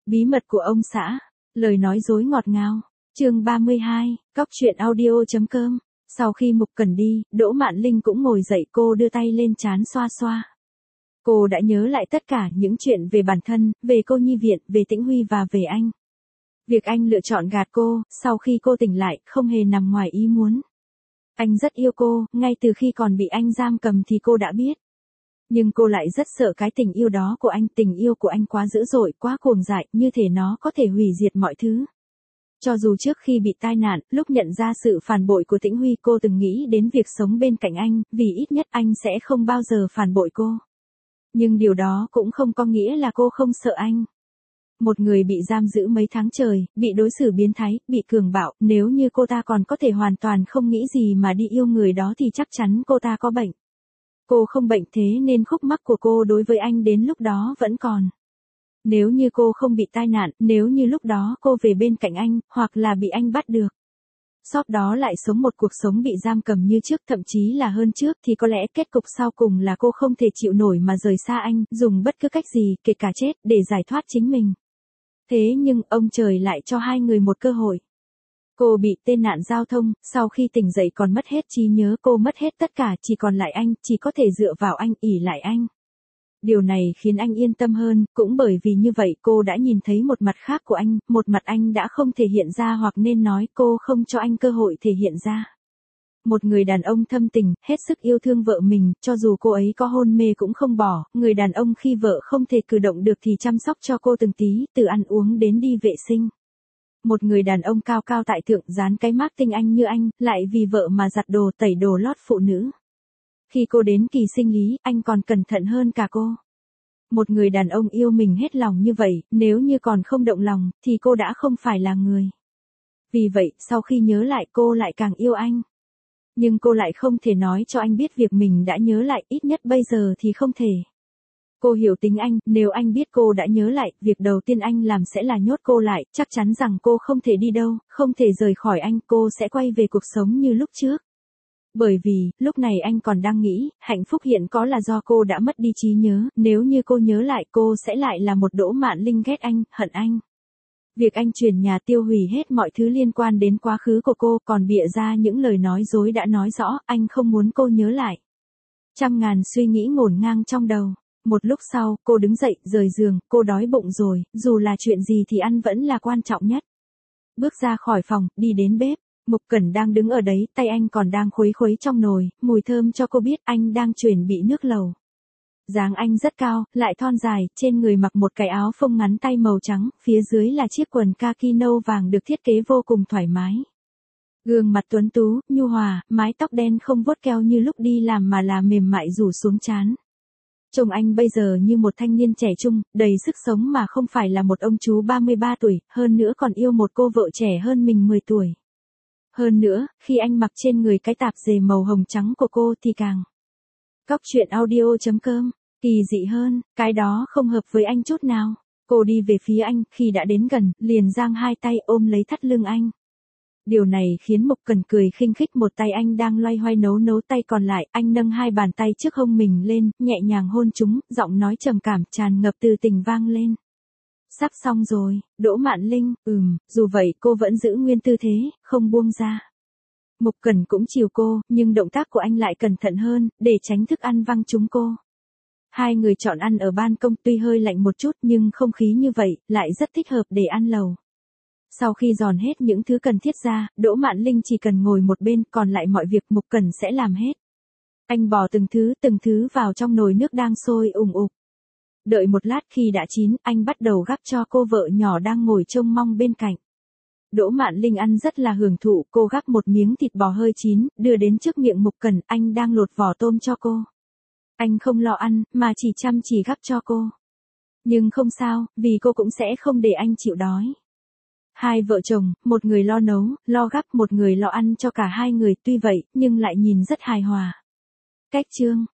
Bí mật của ông xã, lời nói dối ngọt ngào. Chương 32, Cóc truyện audio.com. Sau khi Mục Cẩn đi, Đỗ Mạn Linh cũng ngồi dậy, cô đưa tay lên trán xoa xoa. Cô đã nhớ lại tất cả những chuyện về bản thân, về cô nhi viện, về Tĩnh Huy và về anh. Việc anh lựa chọn gạt cô, sau khi cô tỉnh lại, không hề nằm ngoài ý muốn. Anh rất yêu cô, ngay từ khi còn bị anh giam cầm thì cô đã biết. Nhưng cô lại rất sợ cái tình yêu đó của anh, tình yêu của anh quá dữ dội, quá cuồng dại, như thể nó có thể hủy diệt mọi thứ. Cho dù trước khi bị tai nạn, lúc nhận ra sự phản bội của Tĩnh Huy, cô từng nghĩ đến việc sống bên cạnh anh, vì ít nhất anh sẽ không bao giờ phản bội cô. Nhưng điều đó cũng không có nghĩa là cô không sợ anh. Một người bị giam giữ mấy tháng trời, bị đối xử biến thái, bị cường bạo, nếu như cô ta còn có thể hoàn toàn không nghĩ gì mà đi yêu người đó thì chắc chắn cô ta có bệnh. Cô không bệnh, thế nên khúc mắc của cô đối với anh đến lúc đó vẫn còn. Nếu như cô không bị tai nạn, nếu như lúc đó cô về bên cạnh anh, hoặc là bị anh bắt được. Sau đó lại sống một cuộc sống bị giam cầm như trước, thậm chí là hơn trước, thì có lẽ kết cục sau cùng là cô không thể chịu nổi mà rời xa anh, dùng bất cứ cách gì, kể cả chết, để giải thoát chính mình. Thế nhưng, ông trời lại cho hai người một cơ hội. Cô bị tai nạn giao thông, sau khi tỉnh dậy còn mất hết trí nhớ, cô mất hết tất cả, chỉ còn lại anh, chỉ có thể dựa vào anh, ỷ lại anh. Điều này khiến anh yên tâm hơn, cũng bởi vì như vậy cô đã nhìn thấy một mặt khác của anh, một mặt anh đã không thể hiện ra, hoặc nên nói cô không cho anh cơ hội thể hiện ra. Một người đàn ông thâm tình, hết sức yêu thương vợ mình, cho dù cô ấy có hôn mê cũng không bỏ, người đàn ông khi vợ không thể cử động được thì chăm sóc cho cô từng tí, từ ăn uống đến đi vệ sinh. Một người đàn ông cao cao tại thượng, dán cái mác tinh anh như anh, lại vì vợ mà giặt đồ, tẩy đồ lót phụ nữ. Khi cô đến kỳ sinh lý, anh còn cẩn thận hơn cả cô. Một người đàn ông yêu mình hết lòng như vậy, nếu như còn không động lòng, thì cô đã không phải là người. Vì vậy, sau khi nhớ lại cô lại càng yêu anh. Nhưng cô lại không thể nói cho anh biết việc mình đã nhớ lại, ít nhất bây giờ thì không thể. Cô hiểu tính anh, nếu anh biết cô đã nhớ lại, việc đầu tiên anh làm sẽ là nhốt cô lại, chắc chắn rằng cô không thể đi đâu, không thể rời khỏi anh, cô sẽ quay về cuộc sống như lúc trước. Bởi vì, lúc này anh còn đang nghĩ, hạnh phúc hiện có là do cô đã mất đi trí nhớ, nếu như cô nhớ lại cô sẽ lại là một Đỗ Mạn Linh ghét anh, hận anh. Việc anh chuyển nhà tiêu hủy hết mọi thứ liên quan đến quá khứ của cô, còn bịa ra những lời nói dối đã nói rõ, anh không muốn cô nhớ lại. Trăm ngàn suy nghĩ ngổn ngang trong đầu. Một lúc sau, cô đứng dậy, rời giường, cô đói bụng rồi, dù là chuyện gì thì ăn vẫn là quan trọng nhất. Bước ra khỏi phòng, đi đến bếp. Mục Cẩn đang đứng ở đấy, tay anh còn đang khuấy khuấy trong nồi, mùi thơm cho cô biết anh đang chuẩn bị nước lẩu. Dáng anh rất cao, lại thon dài, trên người mặc một cái áo phông ngắn tay màu trắng, phía dưới là chiếc quần kaki nâu vàng được thiết kế vô cùng thoải mái. Gương mặt tuấn tú, nhu hòa, mái tóc đen không vuốt keo như lúc đi làm mà là mềm mại rủ xuống trán. Trông anh bây giờ như một thanh niên trẻ trung, đầy sức sống mà không phải là một ông chú 33 tuổi, hơn nữa còn yêu một cô vợ trẻ hơn mình 10 tuổi. Hơn nữa, khi anh mặc trên người cái tạp dề màu hồng trắng của cô thì càng. Cóc truyện audio.com, kỳ dị hơn, cái đó không hợp với anh chút nào. Cô đi về phía anh, khi đã đến gần, liền giang hai tay ôm lấy thắt lưng anh. Điều này khiến Mục Cẩn cười khinh khích, một tay anh đang loay hoay nấu tay còn lại, anh nâng hai bàn tay trước hông mình lên, nhẹ nhàng hôn chúng, giọng nói trầm cảm tràn ngập từ tình vang lên. Sắp xong rồi, Đỗ Mạn Linh, dù vậy cô vẫn giữ nguyên tư thế, không buông ra. Mục Cẩn cũng chiều cô, nhưng động tác của anh lại cẩn thận hơn, để tránh thức ăn văng trúng cô. Hai người chọn ăn ở ban công, tuy hơi lạnh một chút nhưng không khí như vậy, lại rất thích hợp để ăn lẩu. Sau khi dọn hết những thứ cần thiết ra, Đỗ Mạn Linh chỉ cần ngồi một bên, còn lại mọi việc Mục Cẩn sẽ làm hết. Anh bỏ từng thứ vào trong nồi nước đang sôi ùng ục. Đợi một lát khi đã chín, anh bắt đầu gắp cho cô vợ nhỏ đang ngồi trông mong bên cạnh. Đỗ Mạn Linh ăn rất là hưởng thụ, cô gắp một miếng thịt bò hơi chín, đưa đến trước miệng Mục Cẩn, anh đang lột vỏ tôm cho cô. Anh không lo ăn, mà chỉ chăm chỉ gắp cho cô. Nhưng không sao, vì cô cũng sẽ không để anh chịu đói. Hai vợ chồng, một người lo nấu, lo gắp, một người lo ăn cho cả hai người, tuy vậy, nhưng lại nhìn rất hài hòa. Cách chương